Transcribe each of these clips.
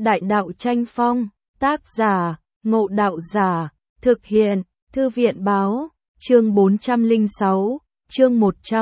Đại đạo tranh phong, tác giả, Ngộ Đạo Giả, thực hiện, Thư viện Báo, chương 406, chương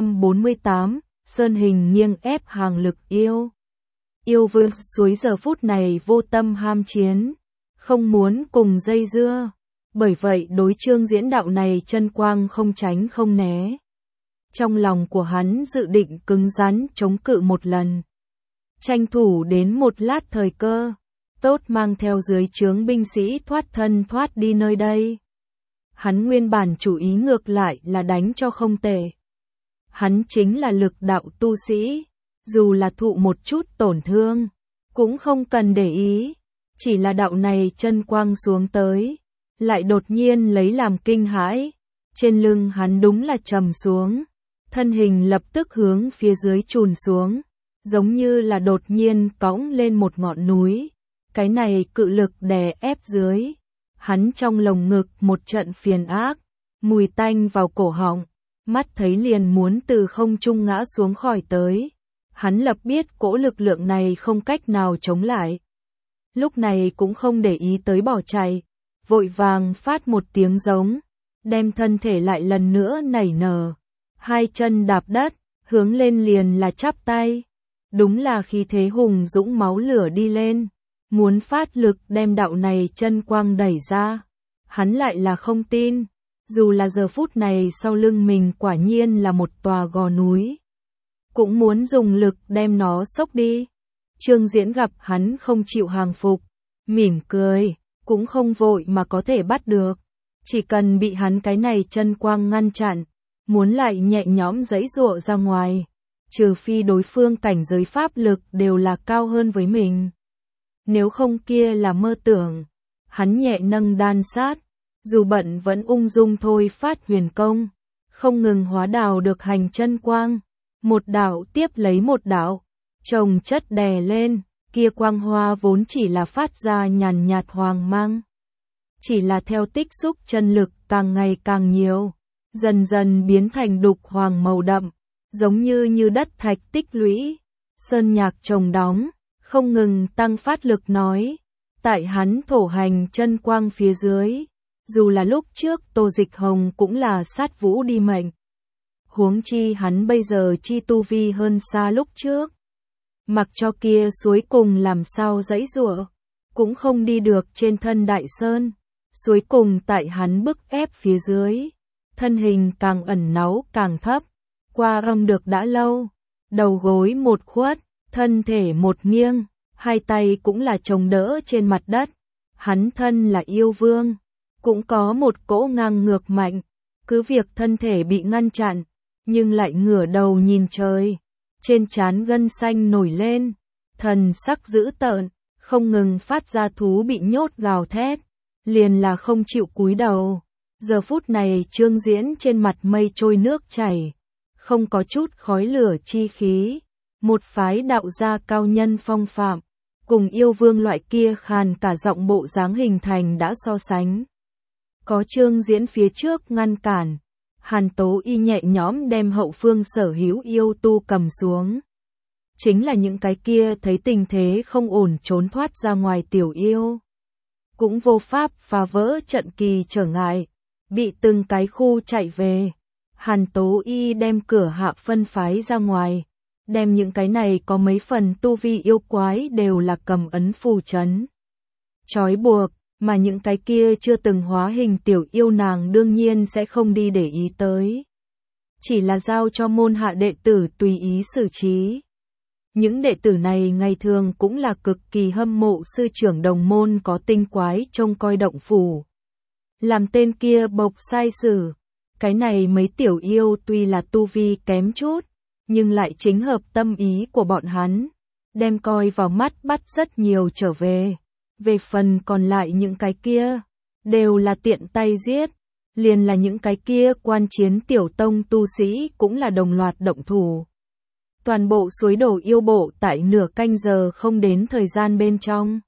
148, Sơn hình nghiêng ép hàng lực yêu. Yêu vượt suối giờ phút này vô tâm ham chiến, không muốn cùng dây dưa, bởi vậy đối chương diễn đạo này chân quang không tránh không né. Trong lòng của hắn dự định cứng rắn chống cự một lần. Tranh thủ đến một lát thời cơ, tốt mang theo dưới trướng binh sĩ thoát thân thoát đi nơi đây. Hắn nguyên bản chủ ý ngược lại là đánh cho không tệ. Hắn chính là lực đạo tu sĩ, dù là thụ một chút tổn thương, cũng không cần để ý, chỉ là đạo này chân quang xuống tới, lại đột nhiên lấy làm kinh hãi, trên lưng hắn đúng là trầm xuống, thân hình lập tức hướng phía dưới chùn xuống, giống như là đột nhiên cõng lên một ngọn núi, cái này cự lực đè ép dưới, hắn trong lồng ngực một trận phiền ác, mùi tanh vào cổ họng, mắt thấy liền muốn từ không trung ngã xuống khỏi tới. Hắn lập biết cỗ lực lượng này không cách nào chống lại. Lúc này cũng không để ý tới bỏ chạy, vội vàng phát một tiếng giống, đem thân thể lại lần nữa nảy nở, hai chân đạp đất, hướng lên liền là chắp tay. Đúng là khí thế hùng dũng máu lửa đi lên, muốn phát lực đem đạo này chân quang đẩy ra. Hắn lại là không tin, dù là giờ phút này sau lưng mình quả nhiên là một tòa gò núi, cũng muốn dùng lực đem nó xốc đi. Trương Diễn gặp hắn không chịu hàng phục, mỉm cười, cũng không vội mà có thể bắt được. Chỉ cần bị hắn cái này chân quang ngăn chặn, muốn lại nhẹ nhõm giãy giụa ra ngoài, trừ phi đối phương cảnh giới pháp lực đều là cao hơn với mình. Nếu không kia là mơ tưởng. Hắn nhẹ nâng đan sát, dù bận vẫn ung dung thôi phát huyền công, không ngừng hóa đào được hành chân quang. Một đạo tiếp lấy một đạo, chồng chất đè lên, kia quang hoa vốn chỉ là phát ra nhàn nhạt hoàng mang. Chỉ là theo tích xúc chân lực càng ngày càng nhiều, dần dần biến thành đục hoàng màu đậm, giống như đất thạch tích lũy, sơn nhạc chồng đóng, không ngừng tăng phát lực nói. Tại hắn thổ hành chân quang phía dưới, dù là lúc trước Tô Dịch Hồng cũng là sát vũ đi mệnh. Huống chi hắn bây giờ chi tu vi hơn xa lúc trước. Mặc cho kia suối cùng làm sao giãy giụa, cũng không đi được trên thân đại sơn. Suối cùng tại hắn bức ép phía dưới, thân hình càng ẩn náu càng thấp, qua âm được đã lâu, đầu gối một khuất, thân thể một nghiêng, hai tay cũng là chống đỡ trên mặt đất. Hắn thân là yêu vương, cũng có một cỗ ngang ngược mạnh, cứ việc thân thể bị ngăn chặn, nhưng lại ngửa đầu nhìn trời, trên trán gân xanh nổi lên, thần sắc dữ tợn, không ngừng phát ra thú bị nhốt gào thét, liền là không chịu cúi đầu. Giờ phút này Trương Diễn trên mặt mây trôi nước chảy, không có chút khói lửa chi khí, một phái đạo gia cao nhân phong phạm, cùng yêu vương loại kia khàn cả giọng bộ dáng hình thành đã so sánh. Có Trương Diễn phía trước ngăn cản, Hàn Tố Y nhẹ nhõm đem hậu phương sở hữu yêu tu cầm xuống. Chính là những cái kia thấy tình thế không ổn trốn thoát ra ngoài tiểu yêu, cũng vô pháp phá vỡ trận kỳ trở ngại, bị từng cái khu chạy về. Hàn Tố Y đem cửa hạ phân phái ra ngoài, đem những cái này có mấy phần tu vi yêu quái đều là cầm ấn phù trấn, trói buộc. Mà những cái kia chưa từng hóa hình tiểu yêu nàng đương nhiên sẽ không đi để ý tới. Chỉ là giao cho môn hạ đệ tử tùy ý xử trí. Những đệ tử này ngày thường cũng là cực kỳ hâm mộ sư trưởng đồng môn có tinh quái trông coi động phủ. Làm tên kia bộc sai sử. Cái này mấy tiểu yêu tuy là tu vi kém chút, nhưng lại chính hợp tâm ý của bọn hắn. Đem coi vào mắt bắt rất nhiều trở về. Về phần còn lại những cái kia, đều là tiện tay giết, liền là những cái kia quan chiến tiểu tông tu sĩ cũng là đồng loạt động thủ. Toàn bộ suối đổ yêu bộ tại nửa canh giờ không đến thời gian bên trong,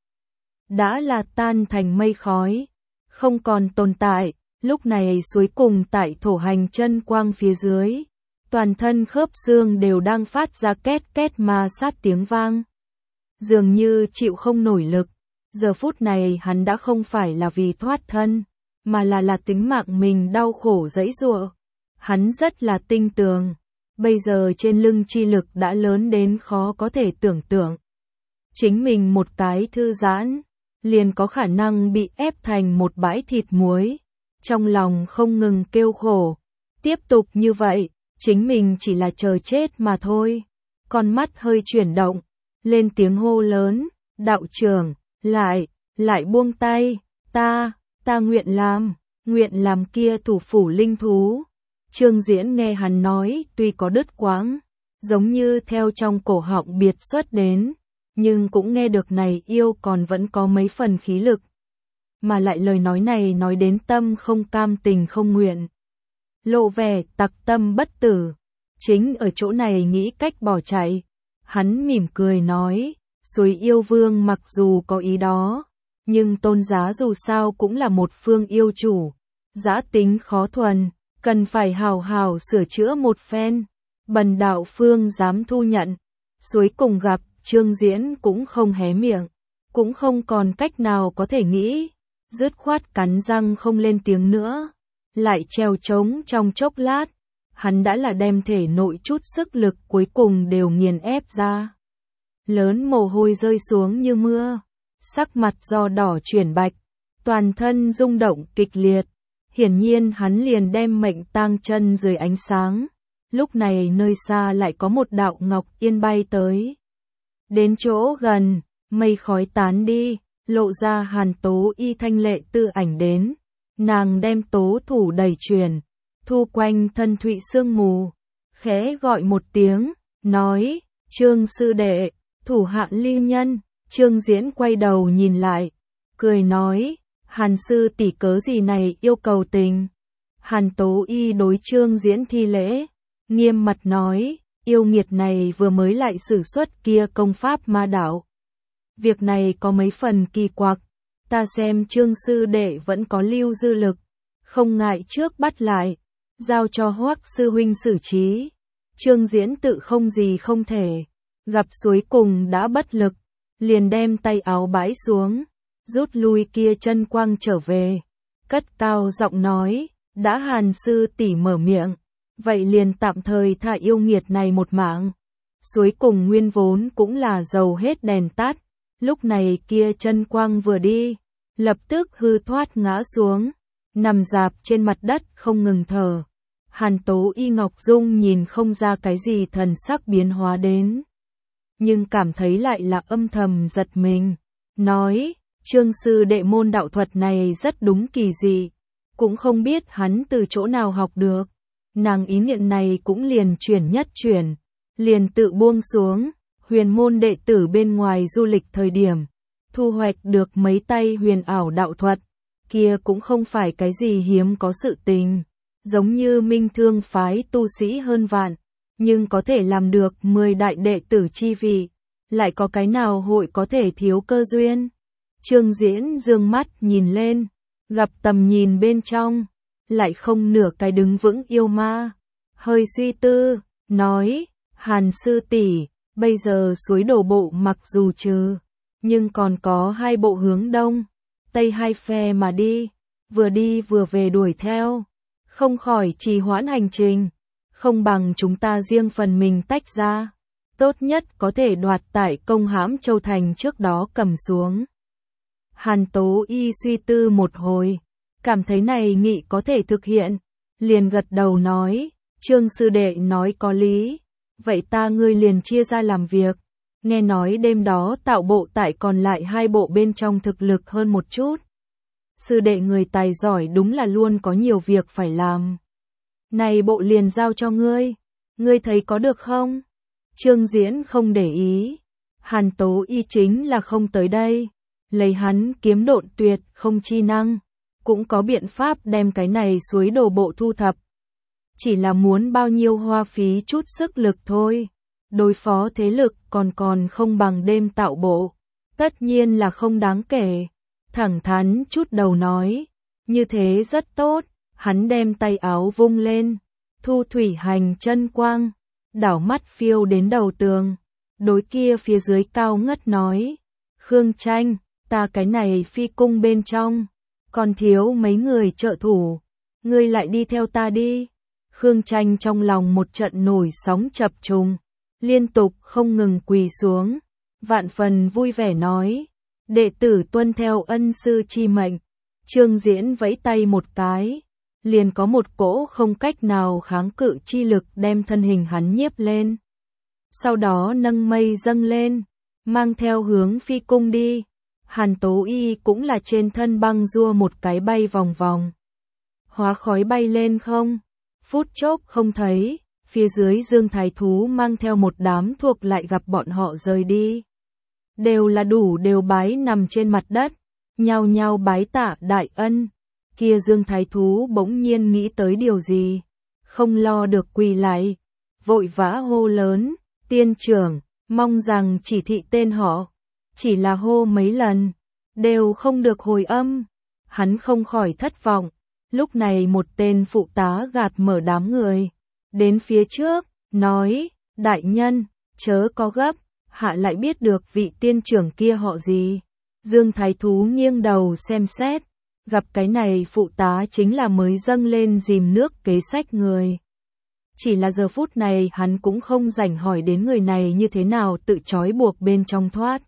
đã là tan thành mây khói, không còn tồn tại. Lúc này suối cùng tại thổ hành chân quang phía dưới, toàn thân khớp xương đều đang phát ra két két ma sát tiếng vang. Dường như chịu không nổi lực, Giờ phút này hắn đã không phải là vì thoát thân, mà là tính mạng mình đau khổ giãy giụa. Hắn rất là tinh tường, bây giờ trên lưng chi lực đã lớn đến khó có thể tưởng tượng. Chính mình một cái thư giãn, liền có khả năng bị ép thành một bãi thịt muối. Trong lòng không ngừng kêu khổ. Tiếp tục như vậy, chính mình chỉ là chờ chết mà thôi. Con mắt hơi chuyển động, lên tiếng hô lớn, đạo trưởng, lại buông tay, ta nguyện làm kia thủ phủ linh thú. Trương Diễn nghe hắn nói tuy có đứt quãng, giống như theo trong cổ họng biệt xuất đến, nhưng cũng nghe được này yêu còn vẫn có mấy phần khí lực. Mà lại lời nói này nói đến tâm không cam tình không nguyện. Lộ vẻ tặc tâm bất tử, chính ở chỗ này nghĩ cách bỏ chạy. Hắn mỉm cười nói, Suối yêu vương mặc dù có ý đó, nhưng Tôn Giá dù sao cũng là một phương yêu chủ, dã tính khó thuần, cần phải hào hào sửa chữa một phen. Bần đạo phương dám thu nhận. Suối cùng gặp, Trương Diễn cũng không hé miệng, cũng không còn cách nào có thể nghĩ, dứt khoát cắn răng không lên tiếng nữa. Lại treo trống trong chốc lát, hắn đã là đem thể nội chút sức lực cuối cùng đều nghiền ép ra. Lớn mồ hôi rơi xuống như mưa, sắc mặt do đỏ chuyển bạch, toàn thân rung động kịch liệt. Hiển nhiên hắn liền đem mệnh tang chân dưới ánh sáng. Lúc này nơi xa lại có một đạo ngọc yên bay tới. Đến chỗ gần, mây khói tán đi, lộ ra Hàn Tố Y thanh lệ tư ảnh đến. Nàng đem tố thủ đẩy truyền, thu quanh thân thụy sương mù, khẽ gọi một tiếng, nói, Trương sư đệ, thủ hạ ly nhân. Trương Diễn quay đầu nhìn lại, cười nói, Hàn sư tỷ cớ gì này yêu cầu tình. Hàn Tố Y đối Trương Diễn thi lễ, nghiêm mặt nói, yêu nghiệt này vừa mới lại sử xuất kia công pháp ma đạo. Việc này có mấy phần kỳ quặc, ta xem Trương sư đệ vẫn có lưu dư lực, không ngại trước bắt lại, giao cho Hoắc sư huynh xử trí. Trương Diễn tự không gì không thể, gặp suối cùng đã bất lực, liền đem tay áo bãi xuống, rút lui kia chân quang trở về, cất cao giọng nói, đã Hàn sư tỷ mở miệng, vậy liền tạm thời thả yêu nghiệt này một mạng. Suối cùng nguyên vốn cũng là dầu hết đèn tắt, lúc này kia chân quang vừa đi, lập tức hư thoát ngã xuống, nằm rạp trên mặt đất không ngừng thở. Hàn Tố Y Ngọc Dung nhìn không ra cái gì thần sắc biến hóa đến, nhưng cảm thấy lại là âm thầm giật mình, nói, Trương sư đệ môn đạo thuật này rất đúng kỳ dị, cũng không biết hắn từ chỗ nào học được. Nàng ý niệm này cũng liền chuyển nhất chuyển, liền tự buông xuống. Huyền môn đệ tử bên ngoài du lịch thời điểm, thu hoạch được mấy tay huyền ảo đạo thuật, kia cũng không phải cái gì hiếm có sự tình, giống như Minh Thương phái tu sĩ hơn vạn, nhưng có thể làm được 10 đại đệ tử chi vị, lại có cái nào hội có thể thiếu cơ duyên. Trương Diễn dương mắt nhìn lên, gặp tầm nhìn bên trong, lại không nửa cái đứng vững yêu ma, hơi suy tư, nói, Hàn sư tỷ, bây giờ suối đổ bộ mặc dù trừ, nhưng còn có 2 bộ hướng đông, tây 2 phe mà đi vừa về đuổi theo, không khỏi trì hoãn hành trình, không bằng chúng ta riêng phần mình tách ra, tốt nhất có thể đoạt tại Công Hãm Châu thành trước đó cầm xuống. Hàn Tố Y suy tư một hồi, cảm thấy này nghị có thể thực hiện, liền gật đầu nói, Trương sư đệ nói có lý. Vậy ta ngươi liền chia ra làm việc, nghe nói đêm đó tạo bộ tại còn lại 2 bộ bên trong thực lực hơn một chút. Sư đệ người tài giỏi đúng là luôn có nhiều việc phải làm. Này bộ liền giao cho ngươi thấy có được không? Trương Diễn không để ý, Hàn Tố Y chính là không tới đây, lấy hắn kiếm độn tuyệt không chi năng, cũng có biện pháp đem cái này suối đổ bộ thu thập. Chỉ là muốn bao nhiêu hoa phí chút sức lực thôi, đối phó thế lực còn không bằng đêm tạo bộ, tất nhiên là không đáng kể. Thẳng thắn chút đầu nói, như thế rất tốt, hắn đem tay áo vung lên, thu thủy hành chân quang, đảo mắt phiêu đến đầu tường, đối kia phía dưới cao ngất nói, Khương Tranh, ta cái này phi cung bên trong, còn thiếu mấy người trợ thủ, ngươi lại đi theo ta đi. Khương Tranh trong lòng một trận nổi sóng chập trùng, liên tục không ngừng quỳ xuống, vạn phần vui vẻ nói, đệ tử tuân theo ân sư chi mệnh. Trương Diễn vẫy tay một cái, liền có một cỗ không cách nào kháng cự chi lực đem thân hình hắn nhiếp lên. Sau đó nâng mây dâng lên, mang theo hướng phi cung đi. Hàn Tố Y cũng là trên thân băng rua một cái bay vòng vòng. Hóa khói bay lên không, phút chốc không thấy, phía dưới Dương Thái Thú mang theo một đám thuộc lại gặp bọn họ rời đi. Đều là đủ đều bái nằm trên mặt đất, nhao nhao bái tạ đại ân. Kia Dương Thái Thú bỗng nhiên nghĩ tới điều gì, không lo được quỳ lại, vội vã hô lớn, tiên trưởng, mong rằng chỉ thị tên họ. Chỉ là hô mấy lần, đều không được hồi âm. Hắn không khỏi thất vọng. Lúc này một tên phụ tá gạt mở đám người, đến phía trước, nói, đại nhân, chớ có gấp, hạ lại biết được vị tiên trưởng kia họ gì. Dương Thái Thú nghiêng đầu xem xét, gặp cái này phụ tá chính là mới dâng lên dìm nước kế sách người. Chỉ là giờ phút này hắn cũng không rảnh hỏi đến người này như thế nào tự trói buộc bên trong thoát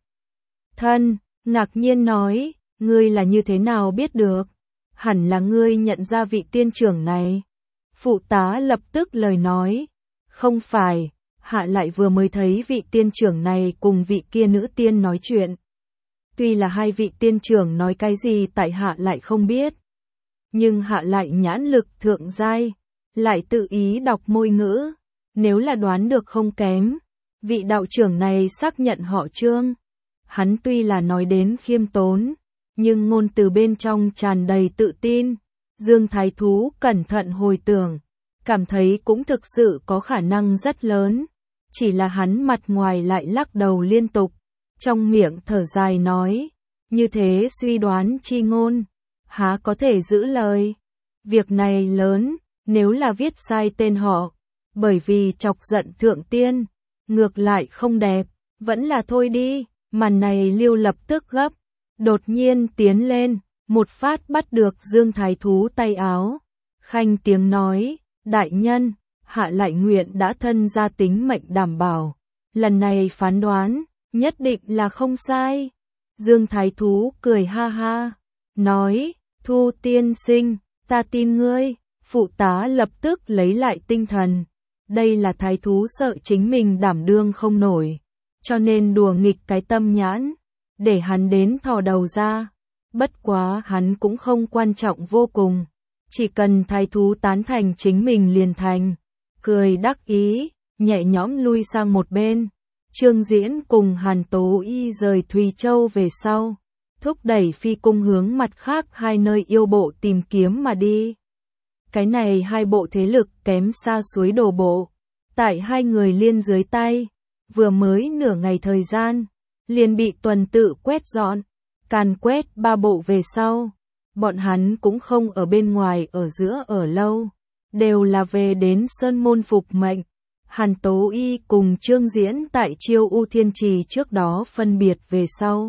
thân, ngạc nhiên nói, ngươi là như thế nào biết được, hẳn là ngươi nhận ra vị tiên trưởng này. Phụ tá lập tức lời nói, không phải, hạ lại vừa mới thấy vị tiên trưởng này cùng vị kia nữ tiên nói chuyện. Tuy là hai vị tiên trưởng nói cái gì tại hạ lại không biết, nhưng hạ lại nhãn lực thượng giai, lại tự ý đọc môi ngữ, nếu là đoán được không kém, vị đạo trưởng này xác nhận họ Trương. Hắn tuy là nói đến khiêm tốn, nhưng ngôn từ bên trong tràn đầy tự tin. Dương Thái Thú cẩn thận hồi tưởng, cảm thấy cũng thực sự có khả năng rất lớn. Chỉ là hắn mặt ngoài lại lắc đầu liên tục, trong miệng thở dài nói, như thế suy đoán chi ngôn, há có thể giữ lời. Việc này lớn, nếu là viết sai tên họ, bởi vì chọc giận thượng tiên, ngược lại không đẹp, vẫn là thôi đi. Màn này Liêu lập tức gấp, đột nhiên tiến lên, một phát bắt được Dương Thái Thú tay áo, khanh tiếng nói, đại nhân, hạ lại nguyện đã thân ra tính mệnh đảm bảo, lần này phán đoán, nhất định là không sai. Dương Thái Thú cười ha ha, nói, Thu tiên sinh, ta tin ngươi. Phụ tá lập tức lấy lại tinh thần, đây là Thái Thú sợ chính mình đảm đương không nổi, cho nên đùa nghịch cái tâm nhãn, để hắn đến thò đầu ra. Bất quá hắn cũng không quan trọng vô cùng, chỉ cần Thái Thú tán thành chính mình liền thành. Cười đắc ý, nhẹ nhõm lui sang một bên. Trương Diễn cùng Hàn Tố Y rời Thùy Châu về sau, thúc đẩy phi cung hướng mặt khác hai nơi yêu bộ tìm kiếm mà đi. Cái này hai bộ thế lực kém xa suối đổ bộ, tại hai người liên dưới tay, vừa mới nửa ngày thời gian, liền bị tuần tự quét dọn, càn quét ba bộ về sau. Bọn hắn cũng không ở bên ngoài ở giữa ở lâu, đều là về đến Sơn Môn phục mệnh. Hàn Tố Y cùng Trương Diễn tại Chiêu U Thiên Trì trước đó phân biệt về sau,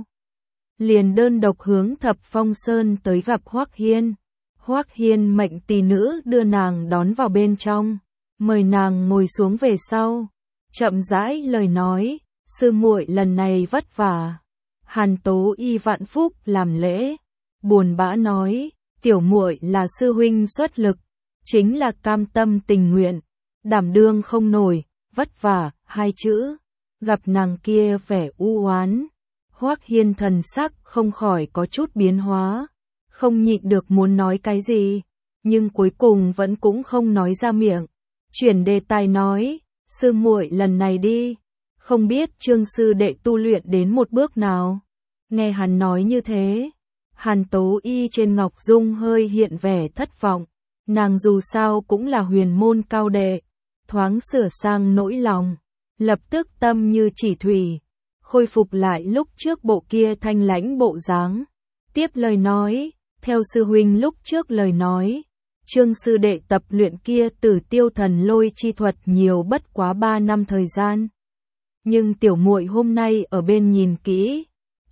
liền đơn độc hướng Thập Phong Sơn tới gặp Hoắc Hiên. Hoắc Hiên mệnh tỷ nữ đưa nàng đón vào bên trong, mời nàng ngồi xuống về sau, chậm rãi lời nói, sư muội lần này vất vả. Hàn Tố Y vạn phúc làm lễ, buồn bã nói, tiểu muội là sư huynh xuất lực, chính là cam tâm tình nguyện, đảm đương không nổi, vất vả, hai chữ, gặp nàng kia vẻ u oán. Hoắc Hiên thần sắc không khỏi có chút biến hóa, không nhịn được muốn nói cái gì, nhưng cuối cùng vẫn cũng không nói ra miệng. Chuyển đề tài nói, sư muội lần này đi, không biết Trương sư đệ tu luyện đến một bước nào. Nghe hắn nói như thế, Hàn Tố Y trên ngọc dung hơi hiện vẻ thất vọng, nàng dù sao cũng là huyền môn cao đệ, thoáng sửa sang nỗi lòng, lập tức tâm như chỉ thủy, khôi phục lại lúc trước bộ kia thanh lãnh bộ dáng. Tiếp lời nói, theo sư huynh lúc trước lời nói, Trương sư đệ tập luyện kia Tử Tiêu Thần Lôi chi thuật nhiều bất quá 3 năm thời gian. Nhưng tiểu muội hôm nay ở bên nhìn kỹ,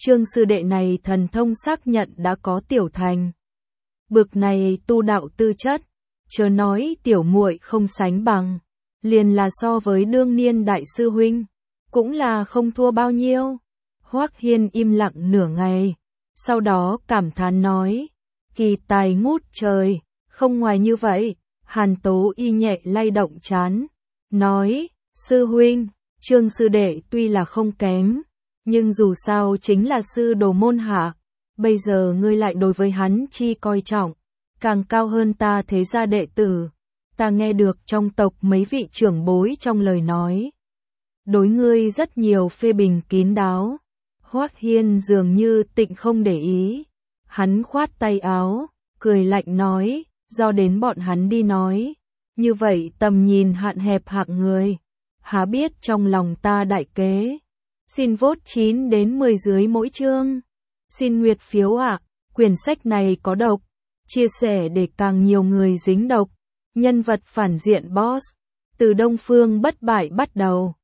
Trương sư đệ này thần thông xác nhận đã có tiểu thành. Bực này tu đạo tư chất, chớ nói tiểu muội không sánh bằng, liền là so với đương niên đại sư huynh, cũng là không thua bao nhiêu. Hoắc Hiên im lặng nửa ngày, sau đó cảm thán nói, kỳ tài ngút trời, không ngoài như vậy. Hàn Tố Y nhẹ lay động trán, nói, sư huynh, Trương sư đệ tuy là không kém, nhưng dù sao chính là sư đồ môn hạ, bây giờ ngươi lại đối với hắn chi coi trọng, càng cao hơn ta thế gia đệ tử. Ta nghe được trong tộc mấy vị trưởng bối trong lời nói, đối ngươi rất nhiều phê bình kín đáo. Hoắc Hiên dường như tịnh không để ý, hắn khoát tay áo, cười lạnh nói, do đến bọn hắn đi nói, như vậy tầm nhìn hạn hẹp hạng người, há biết trong lòng ta đại kế. Xin vote 9 đến 10 dưới mỗi chương. Xin nguyệt phiếu ạ, quyển sách này có độc, chia sẻ để càng nhiều người dính độc. Nhân vật phản diện boss, từ Đông Phương bất bại bắt đầu.